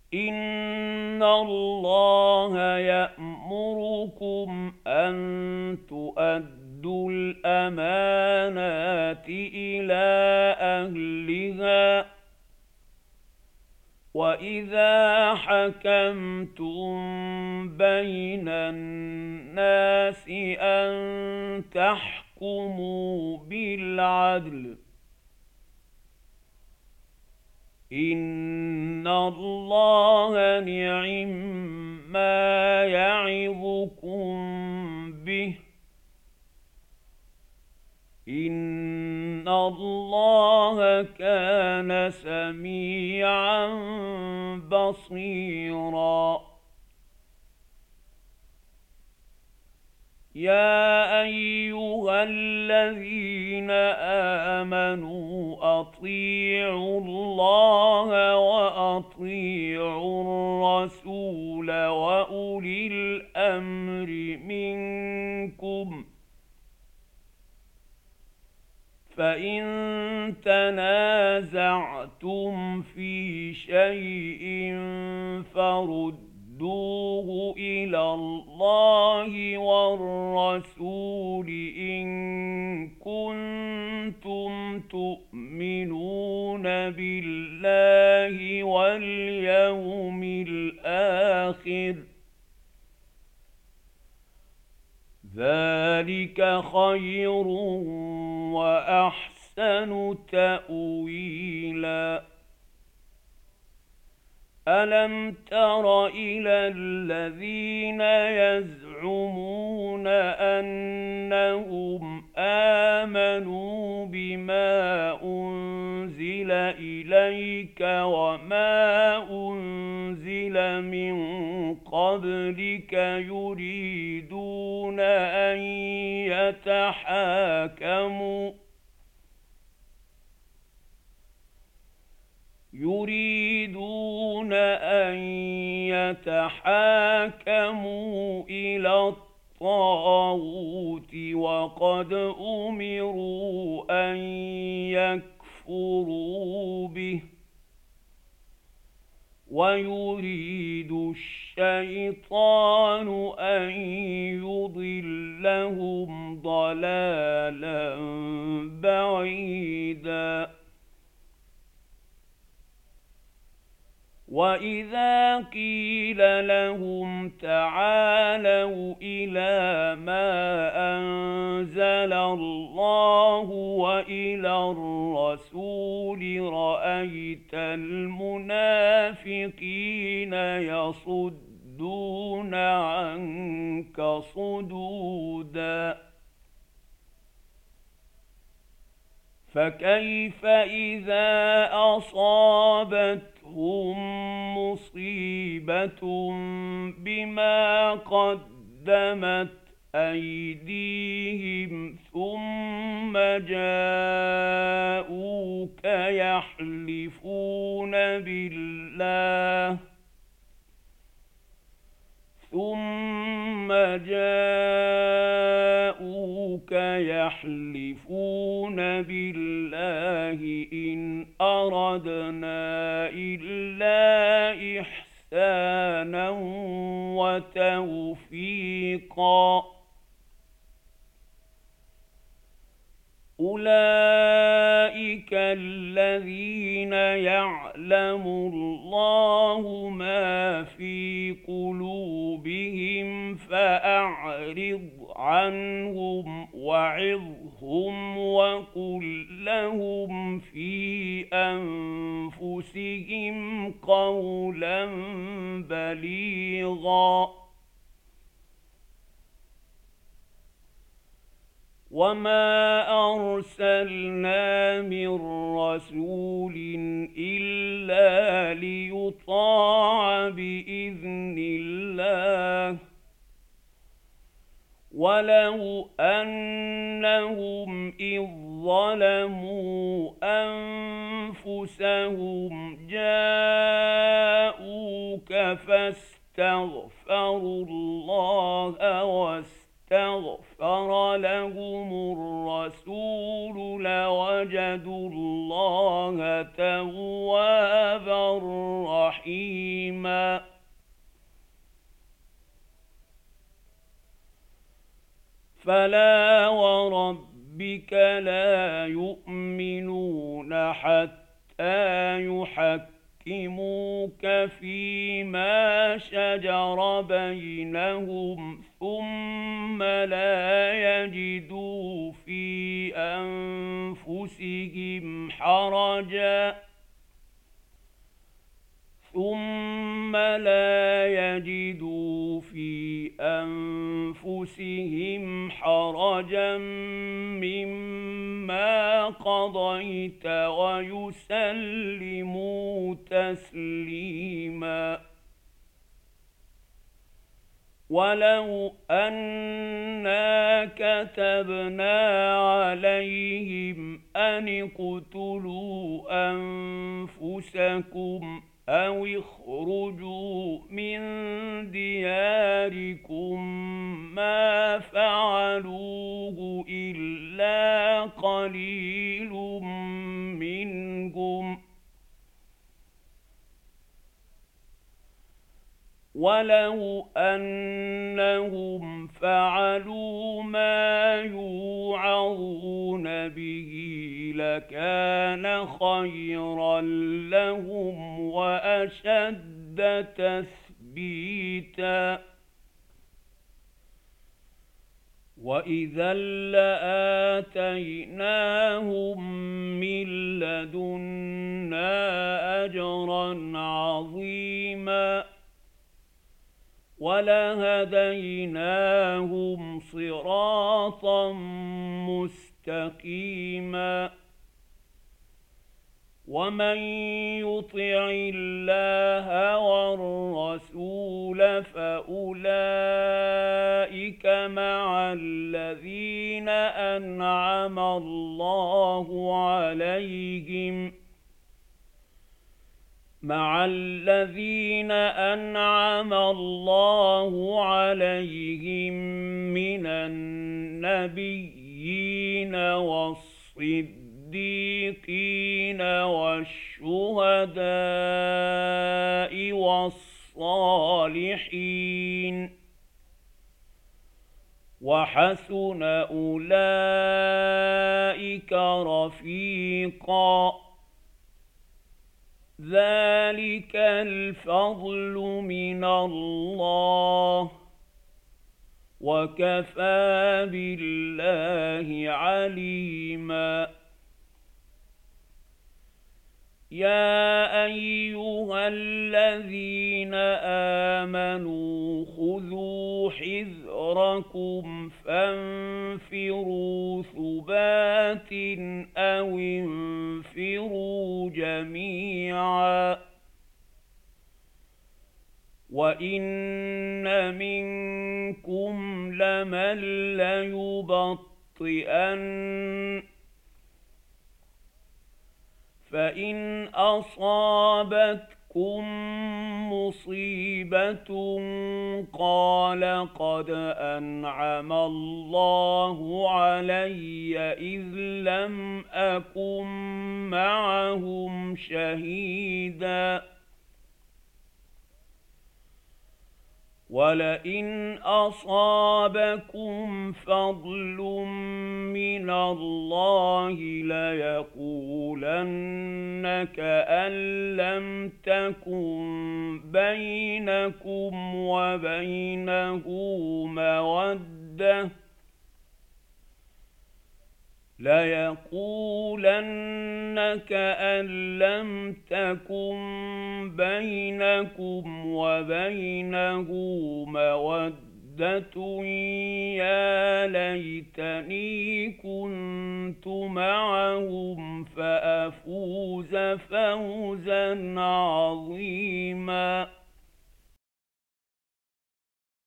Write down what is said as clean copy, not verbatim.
إن الله يأمركم أن تؤدوا الأمانات إلى أهلها وإذا حكمتم بين الناس أن تحكموا بالعدل إن الله نعما يعظكم به إن الله كان سميعا بصيرا يا أيها الذين آمنوا أطيعوا الله وأطيعوا الرسول وأولي الأمر منكم فإن تنازعتم في شيء فردوه إلى الله والرسول إن كنتم تؤمنون بالله واليوم الآخر ذلك خير وأحسن تأويلا ألم تر إلى الذين يزعمون أنهم آمنوا بما أنزل إليك وما أنزل من قبلك يريدون أن يتحاكموا إلى الطاغوت وقد أمروا أن يكفروا به ويريد الشيطان أن يضلهم ضلالا بعيدا وإذا قيل لهم تعالوا إلى ما أنزل الله وإلى الرسول رأيت المنافقين يصدون عنك صدودا فكيف إذا أصابتهم مصيبة بما قدمت أيديهم ثم جاءوك يحلفون بالله إن أردنا إلا إحسانا وتوفيقا أولئك الذين يعلم الله ما في قلوبهم فأعرض عنهم وعظهم وقل لهم في أنفسهم قولا بليغا وما أرسلنا من رسول إلا ليطاع بإذن الله ولو أنهم إذ ظلموا أنفسهم جاءوك فاستغفروا الله واستغفر لهم الرسول لوجدوا وجدوا الله توابا رحيما. فلا وربك لا يؤمنون حتى يحكموك فيما شجر بينهم ثم لا يجدوا في أنفسهم حرجا مما قضيت ويسلموا تسليما. ولو أنا كتبنا عليهم أن اقتلوا أنفسكم أو اخرجوا من دياركم ما فعلوه إلا قليل منهم. ولو أنهم فعلوا ما يوعظون به لكان خيرا لهم وأشد تثبيتا. وإذا لآتيناهم من لدنا أجرا عظيما ولهديناهم صراطا مستقيما. ومن يطع الله والرسول فأولئك مع الذين أنعم الله عليهم من النبيين والصديقين والشهداء والصالحين وحسن أولئك رفيقا. ذلك الفضل من الله وكفى بالله عليما. يا أيها الذين آمنوا خذوا حذركم فانفروا ثبات أو انفروا جميعا. وإن منكم لمن ليبطئن فإن أصابتكم مصيبة قال قد أنعم الله علي إذ لم أكن معهم شهيدا. ولئن أصابكم فضل من الله ليقولن كأن لم تكن بينكم وبينه مودة يا ليتني كنت معهم فأفوز فوزا عظيما.